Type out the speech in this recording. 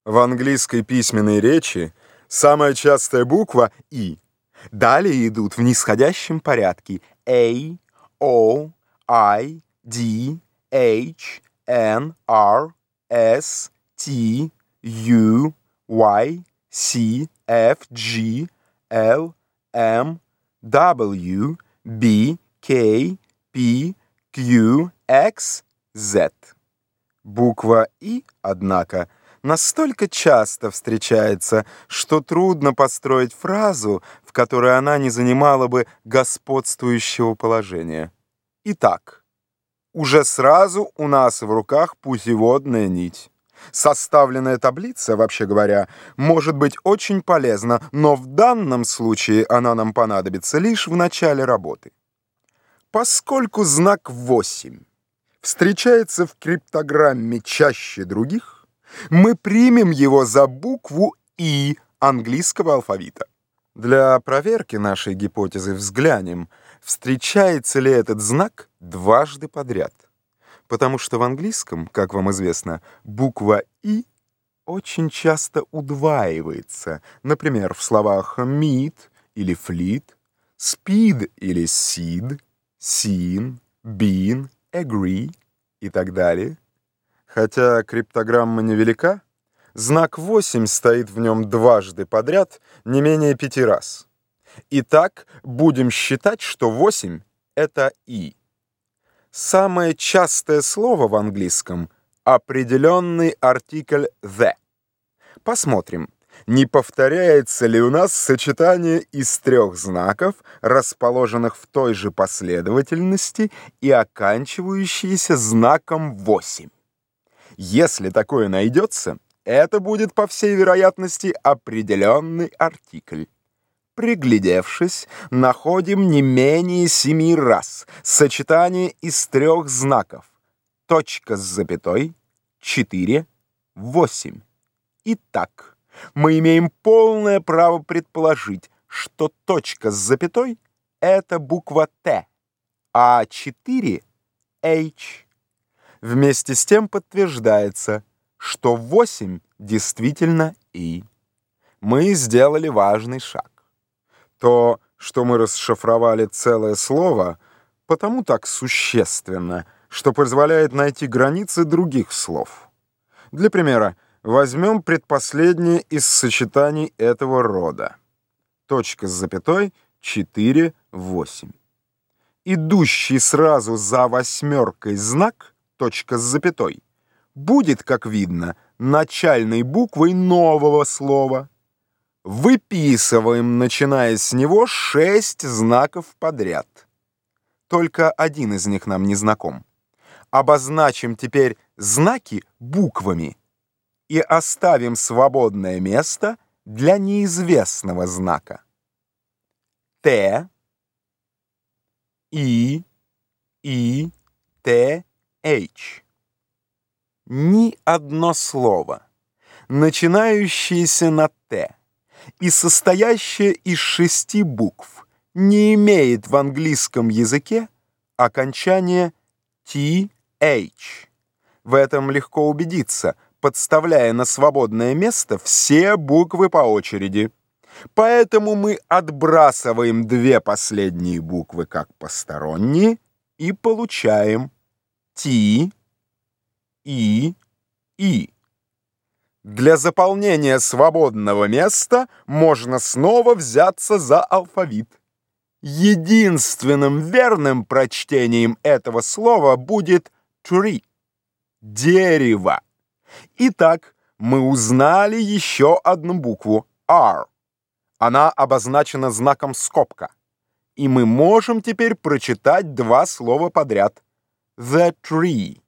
В английской письменной речи самая частая буква «и». Далее идут в нисходящем порядке A, O, I, D, H, N, R, S, T, U, Y, C, F, G, L, M, W, B, K, P, Q, X, Z. Буква «и», однако, настолько часто встречается, что трудно построить фразу, в которой она не занимала бы господствующего положения. Итак, уже сразу у нас в руках путеводная нить. Составленная таблица, вообще говоря, может быть очень полезна, но в данном случае она нам понадобится лишь в начале работы. Поскольку знак 8 встречается в криптограмме чаще других, мы примем его за букву «и» английского алфавита. Для проверки нашей гипотезы взглянем, встречается ли этот знак дважды подряд. Потому что в английском, как вам известно, буква «и» очень часто удваивается. Например, в словах meet или fleet, speed или seed, seen, been, agree и так далее. Хотя криптограмма невелика, знак 8 стоит в нем дважды подряд не менее 5 раз. Итак, будем считать, что 8 — это «и». Самое частое слово в английском — определенный артикль «the». Посмотрим, не повторяется ли у нас сочетание из 3 знаков, расположенных в той же последовательности и оканчивающиеся знаком 8. Если такое найдется, это будет, по всей вероятности, определенный артикль. Приглядевшись, находим не менее 7 раз сочетание из 3 знаков. Точка с запятой, 4, 8. Итак, мы имеем полное право предположить, что точка с запятой — это буква «Т», а 4 — «H». Вместе с тем подтверждается, что 8 действительно «и». Мы сделали важный шаг. То, что мы расшифровали целое слово, потому так существенно, что позволяет найти границы других слов. Для примера, возьмем предпоследнее из сочетаний этого рода. Точка с запятой, 4, 8. Идущий сразу за 8 знак, точка с запятой, будет, как видно, начальной буквой нового слова. Выписываем, начиная с него, 6 знаков подряд. Только один из них нам не знаком. Обозначим теперь знаки буквами и оставим свободное место для неизвестного знака. Т, И, Т, H. Ни одно слово, начинающееся на «Т» и состоящее из 6 букв, не имеет в английском языке окончания «th». В этом легко убедиться, подставляя на свободное место все буквы по очереди. Поэтому мы отбрасываем 2 последние буквы как посторонние и получаем «T», «и», «и». Для заполнения свободного места можно снова взяться за алфавит. Единственным верным прочтением этого слова будет tree — дерево. Итак, мы узнали еще одну букву R. Она обозначена знаком скобка. И мы можем теперь прочитать 2 слова подряд. The tree.